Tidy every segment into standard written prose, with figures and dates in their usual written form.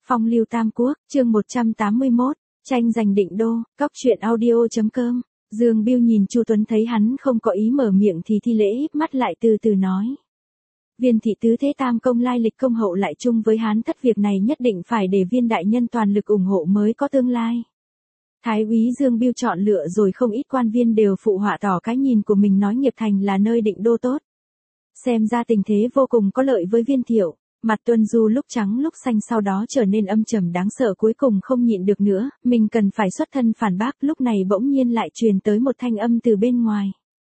Phong lưu Tam Quốc, chương 181, tranh giành định đô, cóc truyện audio.com. Dương Bưu nhìn Chu Tuấn thấy hắn không có ý mở miệng thì thi lễ híp mắt lại từ từ nói. Viên thị tứ thế tam công lai lịch công hậu lại chung với Hán thất, việc này nhất định phải để Viên đại nhân toàn lực ủng hộ mới có tương lai. Thái úy Dương Bưu chọn lựa rồi không ít quan viên đều phụ họa tỏ cái nhìn của mình, nói Nghiệp Thành là nơi định đô tốt. Xem ra tình thế vô cùng có lợi với Viên Thiệu. Mặt Tuân Du lúc trắng lúc xanh sau đó trở nên âm trầm đáng sợ, cuối cùng không nhịn được nữa, mình cần phải xuất thân phản bác. Lúc này bỗng nhiên lại truyền tới một thanh âm từ bên ngoài.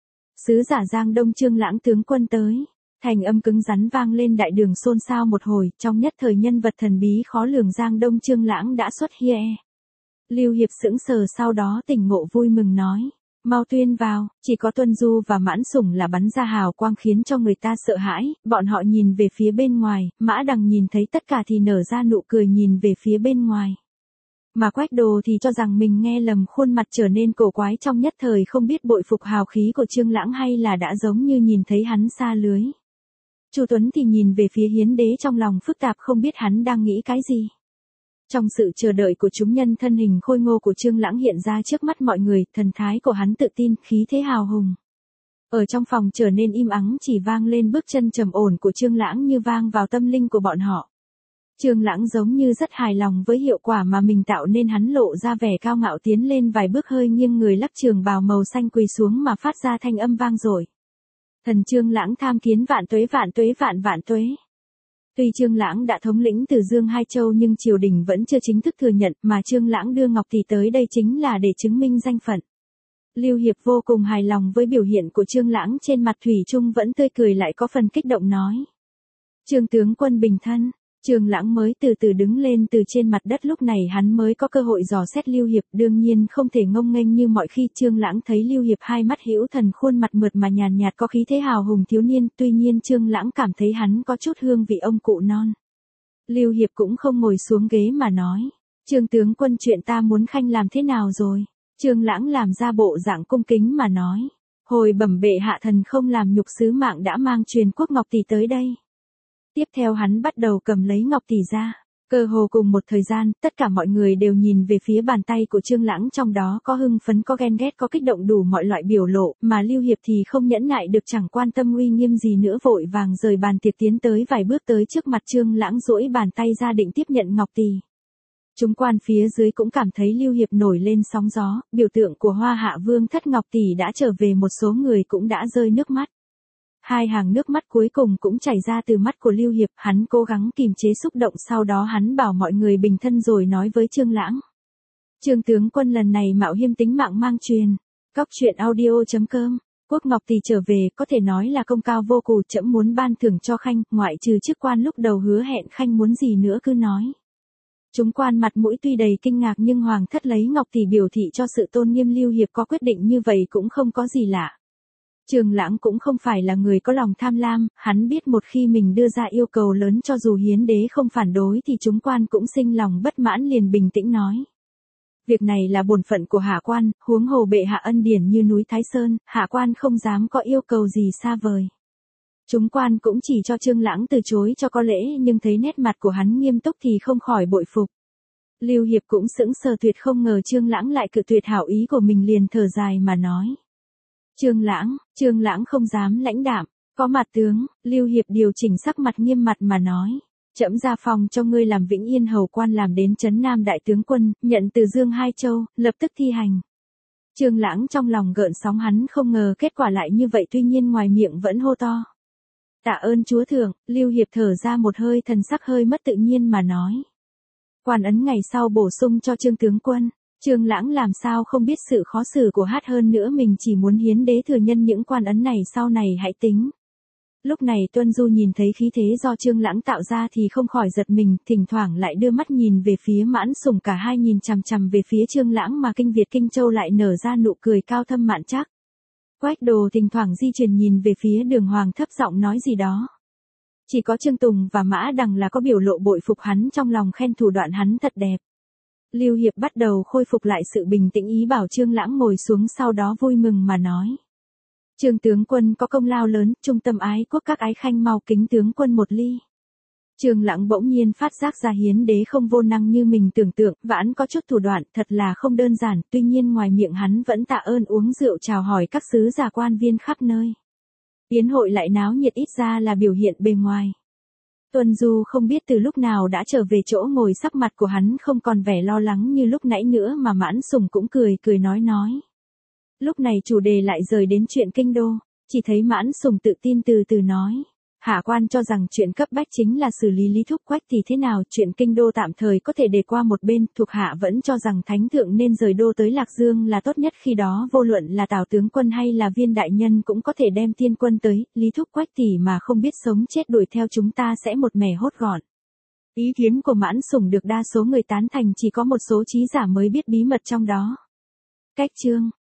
Sứ giả Giang Đông Trương Lãng tướng quân tới. Thành âm cứng rắn vang lên đại đường xôn xao một hồi, trong nhất thời nhân vật thần bí khó lường Giang Đông Trương Lãng đã xuất hiện. Lưu Hiệp sững sờ sau đó tỉnh ngộ vui mừng nói. Mau tuyên vào, chỉ có Tuân Du và Mãn Sủng là bắn ra hào quang khiến cho người ta sợ hãi, bọn họ nhìn về phía bên ngoài, Mã Đằng nhìn thấy tất cả thì nở ra nụ cười nhìn về phía bên ngoài. Mà Quách Đồ thì cho rằng mình nghe lầm, khuôn mặt trở nên cổ quái, trong nhất thời không biết bội phục hào khí của Trương Lãng hay là đã giống như nhìn thấy hắn xa lưới. Chu Tuấn thì nhìn về phía Hiến Đế trong lòng phức tạp, không biết hắn đang nghĩ cái gì. Trong sự chờ đợi của chúng nhân, thân hình khôi ngô của Trương Lãng hiện ra trước mắt mọi người, thần thái của hắn tự tin, khí thế hào hùng. Ở trong phòng trở nên im ắng, chỉ vang lên bước chân trầm ổn của Trương Lãng như vang vào tâm linh của bọn họ. Trương Lãng giống như rất hài lòng với hiệu quả mà mình tạo nên, hắn lộ ra vẻ cao ngạo tiến lên vài bước, hơi nghiêng người lắc trường bào màu xanh quỳ xuống mà phát ra thanh âm vang dội. Thần Trương Lãng tham kiến vạn tuế vạn tuế vạn vạn tuế. Tuy Trương Lãng đã thống lĩnh Từ Dương hai châu nhưng triều đình vẫn chưa chính thức thừa nhận, mà Trương Lãng đưa Ngọc Tỷ tới đây chính là để chứng minh danh phận. Lưu Hiệp vô cùng hài lòng với biểu hiện của Trương Lãng, trên mặt thủy chung vẫn tươi cười lại có phần kích động nói. Trương tướng quân bình thân. Trương Lãng mới từ từ đứng lên từ trên mặt đất, lúc này hắn mới có cơ hội dò xét Lưu Hiệp, đương nhiên không thể ngông nghênh như mọi khi. Trương Lãng thấy Lưu Hiệp hai mắt hữu thần, khuôn mặt mượt mà nhàn nhạt có khí thế hào hùng thiếu niên, tuy nhiên Trương Lãng cảm thấy hắn có chút hương vị ông cụ non. Lưu Hiệp cũng không ngồi xuống ghế mà nói, Trương tướng quân, chuyện ta muốn khanh làm thế nào rồi? Trương Lãng làm ra bộ dạng cung kính mà nói, hồi bẩm bệ hạ, thần không làm nhục sứ mạng đã mang truyền quốc Ngọc Tỷ tới đây. Tiếp theo hắn bắt đầu cầm lấy Ngọc Tỷ ra. Cơ hồ cùng một thời gian, tất cả mọi người đều nhìn về phía bàn tay của Trương Lãng, trong đó có hưng phấn, có ghen ghét, có kích động, đủ mọi loại biểu lộ, mà Lưu Hiệp thì không nhẫn nại được, chẳng quan tâm uy nghiêm gì nữa, vội vàng rời bàn tiệc tiến tới vài bước tới trước mặt Trương Lãng, duỗi bàn tay ra định tiếp nhận Ngọc Tỷ. Chúng quan phía dưới cũng cảm thấy Lưu Hiệp nổi lên sóng gió, biểu tượng của Hoa Hạ Vương thất Ngọc Tỷ đã trở về, một số người cũng đã rơi nước mắt. Hai hàng nước mắt cuối cùng cũng chảy ra từ mắt của Lưu Hiệp, hắn cố gắng kìm chế xúc động, sau đó hắn bảo mọi người bình thân rồi nói với Trương Lãng. Trương tướng quân lần này mạo hiểm tính mạng mang truyền. Cóc truyện audio.com. Quốc Ngọc Tỷ trở về có thể nói là công cao vô cùng, trẫm muốn ban thưởng cho khanh, ngoại trừ chức quan lúc đầu hứa hẹn, khanh muốn gì nữa cứ nói. Chúng quan mặt mũi tuy đầy kinh ngạc nhưng hoàng thất lấy Ngọc Tỷ biểu thị cho sự tôn nghiêm, Lưu Hiệp có quyết định như vậy cũng không có gì lạ. Trương Lãng cũng không phải là người có lòng tham lam, hắn biết một khi mình đưa ra yêu cầu lớn cho dù Hiến Đế không phản đối thì chúng quan cũng sinh lòng bất mãn, liền bình tĩnh nói. Việc này là bổn phận của hạ quan, huống hồ bệ hạ ân điển như núi Thái Sơn, hạ quan không dám có yêu cầu gì xa vời. Chúng quan cũng chỉ cho Trương Lãng từ chối cho có lễ, nhưng thấy nét mặt của hắn nghiêm túc thì không khỏi bội phục. Lưu Hiệp cũng sững sờ, tuyệt không ngờ Trương Lãng lại cự tuyệt hảo ý của mình, liền thở dài mà nói. Trương Lãng không dám lãnh đạm, có mặt tướng. Lưu Hiệp điều chỉnh sắc mặt nghiêm mặt mà nói, trẫm ra phòng cho ngươi làm Vĩnh Yên hầu quan, làm đến trấn Nam đại tướng quân, nhận Từ Dương hai châu, lập tức thi hành. Trương Lãng trong lòng gợn sóng, hắn không ngờ kết quả lại như vậy, tuy nhiên ngoài miệng vẫn hô to. Tạ ơn chúa thượng. Lưu Hiệp thở ra một hơi, thần sắc hơi mất tự nhiên mà nói. Quan ấn ngày sau bổ sung cho Trương tướng quân. Trương Lãng làm sao không biết sự khó xử của hát, hơn nữa mình chỉ muốn Hiến Đế thừa nhân những quan ấn này, sau này hãy tính. Lúc này Tuân Du nhìn thấy khí thế do Trương Lãng tạo ra thì không khỏi giật mình, thỉnh thoảng lại đưa mắt nhìn về phía Mãn Sủng, cả hai nhìn chằm chằm về phía Trương Lãng mà kinh Việt Kinh Châu lại nở ra nụ cười cao thâm mạn trắc. Quách Đồ thỉnh thoảng di chuyển nhìn về phía Đường Hoàng, thấp giọng nói gì đó. Chỉ có Trương Tùng và Mã Đằng là có biểu lộ bội phục hắn, trong lòng khen thủ đoạn hắn thật đẹp. Lưu Hiệp bắt đầu khôi phục lại sự bình tĩnh, ý bảo Trương Lãng ngồi xuống, sau đó vui mừng mà nói. Trương tướng quân có công lao lớn, trung tâm ái quốc, các ái khanh mau kính tướng quân một ly. Trương Lãng bỗng nhiên phát giác ra Hiến đế không vô năng như mình tưởng tượng, vãn có chút thủ đoạn, thật là không đơn giản, tuy nhiên ngoài miệng hắn vẫn tạ ơn uống rượu chào hỏi các sứ giả quan viên khắp nơi. Yến hội lại náo nhiệt ít ra là biểu hiện bề ngoài. Tuân Du không biết từ lúc nào đã trở về chỗ ngồi, sắc mặt của hắn không còn vẻ lo lắng như lúc nãy nữa mà Mãn Sùng cũng cười nói. Lúc này chủ đề lại rời đến chuyện kinh đô, chỉ thấy Mãn Sùng tự tin từ từ nói. Hạ quan cho rằng chuyện cấp bách chính là xử lý Lý Thúc Quách thì thế nào, chuyện kinh đô tạm thời có thể để qua một bên, thuộc hạ vẫn cho rằng thánh thượng nên rời đô tới Lạc Dương là tốt nhất, khi đó vô luận là Tào tướng quân hay là Viên đại nhân cũng có thể đem tiên quân tới, Lý Thúc Quách tỷ mà không biết sống chết đuổi theo chúng ta sẽ một mẻ hốt gọn. Ý kiến của Mãn Sùng được đa số người tán thành, chỉ có một số trí giả mới biết bí mật trong đó. Cách chương